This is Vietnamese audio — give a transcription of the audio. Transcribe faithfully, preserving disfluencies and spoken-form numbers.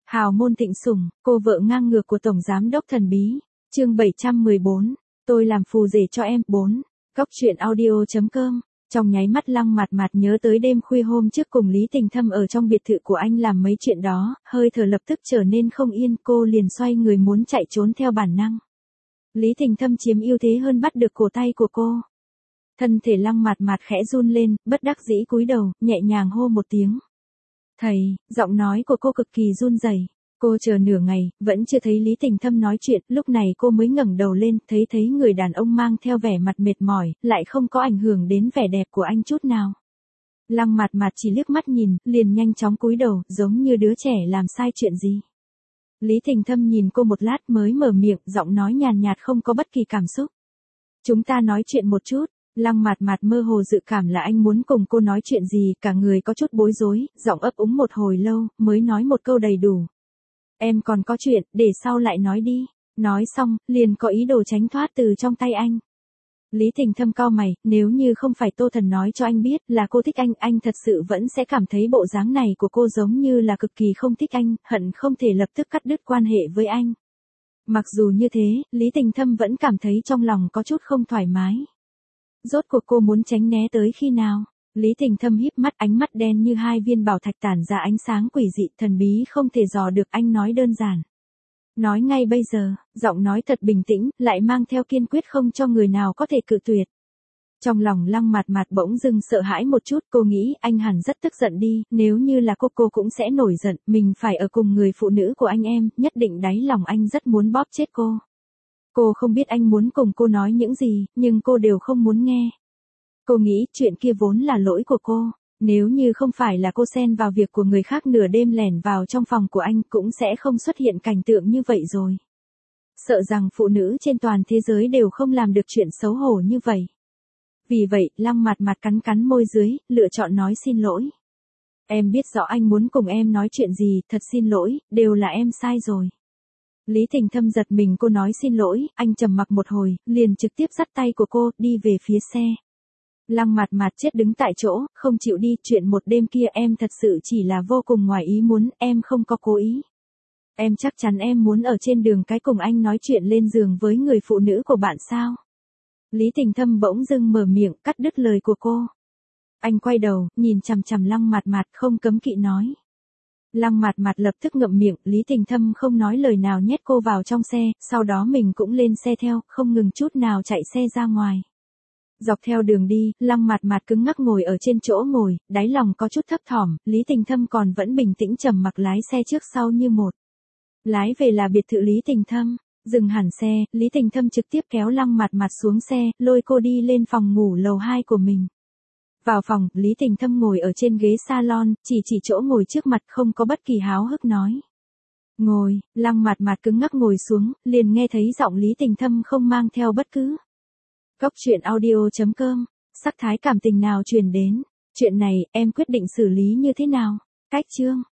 Hào môn thịnh sủng, cô vợ ngang ngược của Tổng Giám đốc thần bí. Chương bảy trăm mười bốn. Tôi làm phù rể cho em. bốn. Cóc truyện audio chấm com. Trong nháy mắt Lăng Mạt Mạt nhớ tới đêm khuya hôm trước cùng Lý Tình Thâm ở trong biệt thự của anh làm mấy chuyện đó, hơi thở lập tức trở nên không yên, cô liền xoay người muốn chạy trốn theo bản năng. Lý Tình Thâm chiếm ưu thế hơn bắt được cổ tay của cô. Thân thể Lăng Mạt Mạt khẽ run lên, bất đắc dĩ cúi đầu, nhẹ nhàng hô một tiếng. Thầy, giọng nói của cô cực kỳ run rẩy. Cô chờ nửa ngày, vẫn chưa thấy Lý Tình Thâm nói chuyện, lúc này cô mới ngẩng đầu lên, thấy thấy người đàn ông mang theo vẻ mặt mệt mỏi, lại không có ảnh hưởng đến vẻ đẹp của anh chút nào. Lăng Mạt Mạt chỉ liếc mắt nhìn, liền nhanh chóng cúi đầu, giống như đứa trẻ làm sai chuyện gì. Lý Tình Thâm nhìn cô một lát mới mở miệng, giọng nói nhàn nhạt không có bất kỳ cảm xúc. Chúng ta nói chuyện một chút. Lăng Mạt Mạt mơ hồ dự cảm là anh muốn cùng cô nói chuyện gì, cả người có chút bối rối, giọng ấp úng một hồi lâu, mới nói một câu đầy đủ. Em còn có chuyện, để sau lại nói đi. Nói xong, liền có ý đồ tránh thoát từ trong tay anh. Lý Tình Thâm cau mày, nếu như không phải Tô Thần nói cho anh biết là cô thích anh, anh thật sự vẫn sẽ cảm thấy bộ dáng này của cô giống như là cực kỳ không thích anh, hận không thể lập tức cắt đứt quan hệ với anh. Mặc dù như thế, Lý Tình Thâm vẫn cảm thấy trong lòng có chút không thoải mái. Rốt cuộc cô muốn tránh né tới khi nào? Lý Tình Thâm híp mắt, ánh mắt đen như hai viên bảo thạch tản ra ánh sáng quỷ dị, thần bí không thể dò được, anh nói đơn giản. Nói ngay bây giờ, giọng nói thật bình tĩnh, lại mang theo kiên quyết không cho người nào có thể cự tuyệt. Trong lòng Lăng Mạt Mạt bỗng dưng sợ hãi một chút, cô nghĩ anh hẳn rất tức giận đi, nếu như là cô cô cũng sẽ nổi giận, mình phải ở cùng người phụ nữ của anh em, nhất định đáy lòng anh rất muốn bóp chết cô. Cô không biết anh muốn cùng cô nói những gì, nhưng cô đều không muốn nghe. Cô nghĩ chuyện kia vốn là lỗi của cô, nếu như không phải là cô xen vào việc của người khác nửa đêm lẻn vào trong phòng của anh cũng sẽ không xuất hiện cảnh tượng như vậy rồi. Sợ rằng phụ nữ trên toàn thế giới đều không làm được chuyện xấu hổ như vậy. Vì vậy, Lăng Mạt Mạt cắn cắn môi dưới, lựa chọn nói xin lỗi. Em biết rõ anh muốn cùng em nói chuyện gì, thật xin lỗi, đều là em sai rồi. Lý Tình Thâm giật mình cô nói xin lỗi, anh trầm mặc một hồi, liền trực tiếp dắt tay của cô, đi về phía xe. Lăng Mạt Mạt chết đứng tại chỗ, không chịu đi, chuyện một đêm kia em thật sự chỉ là vô cùng ngoài ý muốn, em không có cố ý. Em chắc chắn em muốn ở trên đường cái cùng anh nói chuyện lên giường với người phụ nữ của bạn sao? Lý Tình Thâm bỗng dưng mở miệng, cắt đứt lời của cô. Anh quay đầu, nhìn chằm chằm Lăng Mạt Mạt không cấm kỵ nói. Lăng Mạt Mạt lập tức ngậm miệng, Lý Tình Thâm không nói lời nào nhét cô vào trong xe, sau đó mình cũng lên xe theo, không ngừng chút nào chạy xe ra ngoài. Dọc theo đường đi, Lăng Mạt Mạt cứng ngắc ngồi ở trên chỗ ngồi, đáy lòng có chút thấp thỏm, Lý Tình Thâm còn vẫn bình tĩnh trầm mặc lái xe trước sau như một. Lái về là biệt thự Lý Tình Thâm, dừng hẳn xe, Lý Tình Thâm trực tiếp kéo Lăng Mạt Mạt xuống xe, lôi cô đi lên phòng ngủ lầu hai của mình. Vào phòng, Lý Tình Thâm ngồi ở trên ghế salon, chỉ chỉ chỗ ngồi trước mặt không có bất kỳ háo hức nói. Ngồi, Lăng Mạt Mạt cứng ngắc ngồi xuống, liền nghe thấy giọng Lý Tình Thâm không mang theo bất cứ. Cóc truyện audio chấm com, sắc thái cảm tình nào truyền đến. Chuyện này, em quyết định xử lý như thế nào? Cách chương.